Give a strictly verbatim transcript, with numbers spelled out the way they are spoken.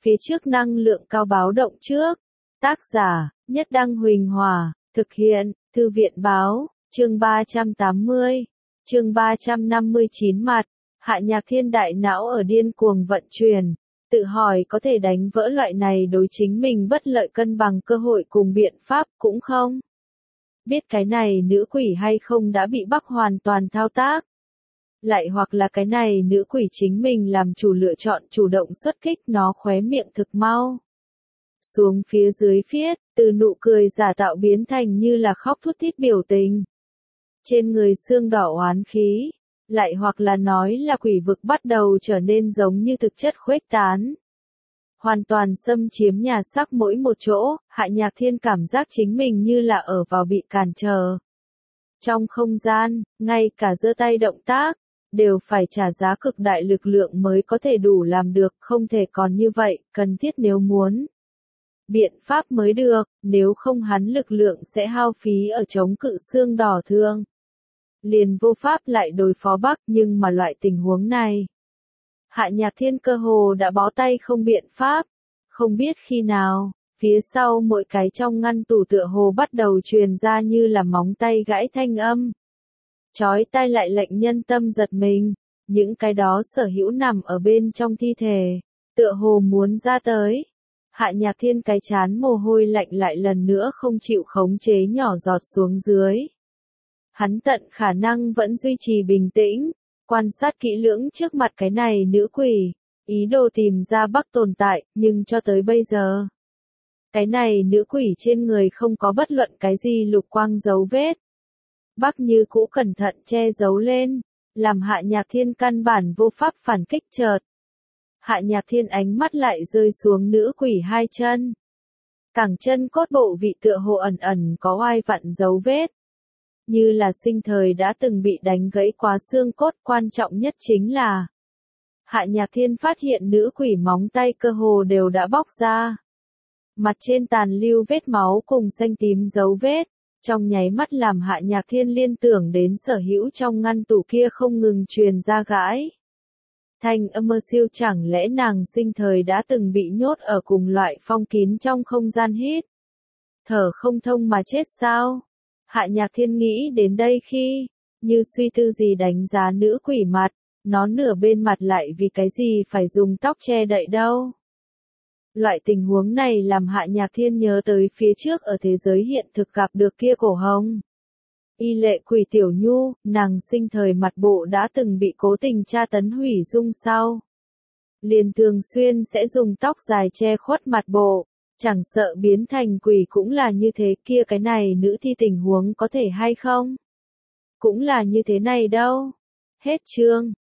phía trước năng lượng cao báo động trước. Tác giả, Nhất Đăng Huỳnh Hòa, thực hiện, Thư viện Báo, chương ba trăm tám mươi, chương ba trăm năm mươi chín mặt, Hạ Nhạc Thiên đại não ở điên cuồng vận chuyển, tự hỏi có thể đánh vỡ loại này đối chính mình bất lợi cân bằng cơ hội cùng biện pháp cũng không. Biết cái này nữ quỷ hay không đã bị Bắc hoàn toàn thao tác. Lại hoặc là cái này nữ quỷ chính mình làm chủ lựa chọn chủ động xuất kích nó khóe miệng thực mau. Xuống phía dưới phiết, từ nụ cười giả tạo biến thành như là khóc thút thít biểu tình. Trên người xương đỏ oán khí, lại hoặc là nói là quỷ vực bắt đầu trở nên giống như thực chất khuếch tán. Hoàn toàn xâm chiếm nhà xác mỗi một chỗ, Hạ Nhạc Thiên cảm giác chính mình như là ở vào bị cản trở. Trong không gian, ngay cả giơ tay động tác, đều phải trả giá cực đại lực lượng mới có thể đủ làm được, không thể còn như vậy, cần thiết nếu muốn. Biện pháp mới được, nếu không hắn lực lượng sẽ hao phí ở chống cự xương đỏ thương. Liền vô pháp lại đối phó Bắc, nhưng mà loại tình huống này. Hạ Nhạc Thiên cơ hồ đã bó tay không biện pháp, không biết khi nào, phía sau mỗi cái trong ngăn tủ tựa hồ bắt đầu truyền ra như là móng tay gãy thanh âm. Chói tai lại lệnh nhân tâm giật mình, những cái đó sở hữu nằm ở bên trong thi thể, tựa hồ muốn ra tới. Hạ Nhạc Thiên cái chán mồ hôi lạnh lại lần nữa không chịu khống chế nhỏ giọt xuống dưới. Hắn tận khả năng vẫn duy trì bình tĩnh, quan sát kỹ lưỡng trước mặt cái này nữ quỷ, ý đồ tìm ra Bắc tồn tại, nhưng cho tới bây giờ. Cái này nữ quỷ trên người không có bất luận cái gì lục quang dấu vết. Bắc như cũ cẩn thận che giấu lên, làm Hạ Nhạc Thiên căn bản vô pháp phản kích chợt. Hạ Nhạc Thiên ánh mắt lại rơi xuống nữ quỷ hai chân. Cẳng chân cốt bộ vị tựa hồ ẩn ẩn có oai vặn dấu vết. Như là sinh thời đã từng bị đánh gãy quá xương cốt, quan trọng nhất chính là Hạ Nhạc Thiên phát hiện nữ quỷ móng tay cơ hồ đều đã bóc ra. Mặt trên tàn lưu vết máu cùng xanh tím dấu vết, trong nháy mắt làm Hạ Nhạc Thiên liên tưởng đến sở hữu trong ngăn tủ kia không ngừng truyền ra gãi. Thanh âm mơ siêu, chẳng lẽ nàng sinh thời đã từng bị nhốt ở cùng loại phong kín trong không gian hít. Thở không thông mà chết sao? Hạ Nhạc Thiên nghĩ đến đây khi, như suy tư gì đánh giá nữ quỷ mặt, nó nửa bên mặt lại vì cái gì phải dùng tóc che đậy đâu. Loại tình huống này làm Hạ Nhạc Thiên nhớ tới phía trước ở thế giới hiện thực gặp được kia cổ hồng. Y lệ quỷ Tiểu Nhu, nàng sinh thời mặt bộ đã từng bị cố tình tra tấn hủy dung sau. Liền thường xuyên sẽ dùng tóc dài che khuất mặt bộ, chẳng sợ biến thành quỷ cũng là như thế, kia cái này nữ thi tình huống có thể hay không? Cũng là như thế này đâu. Hết chương.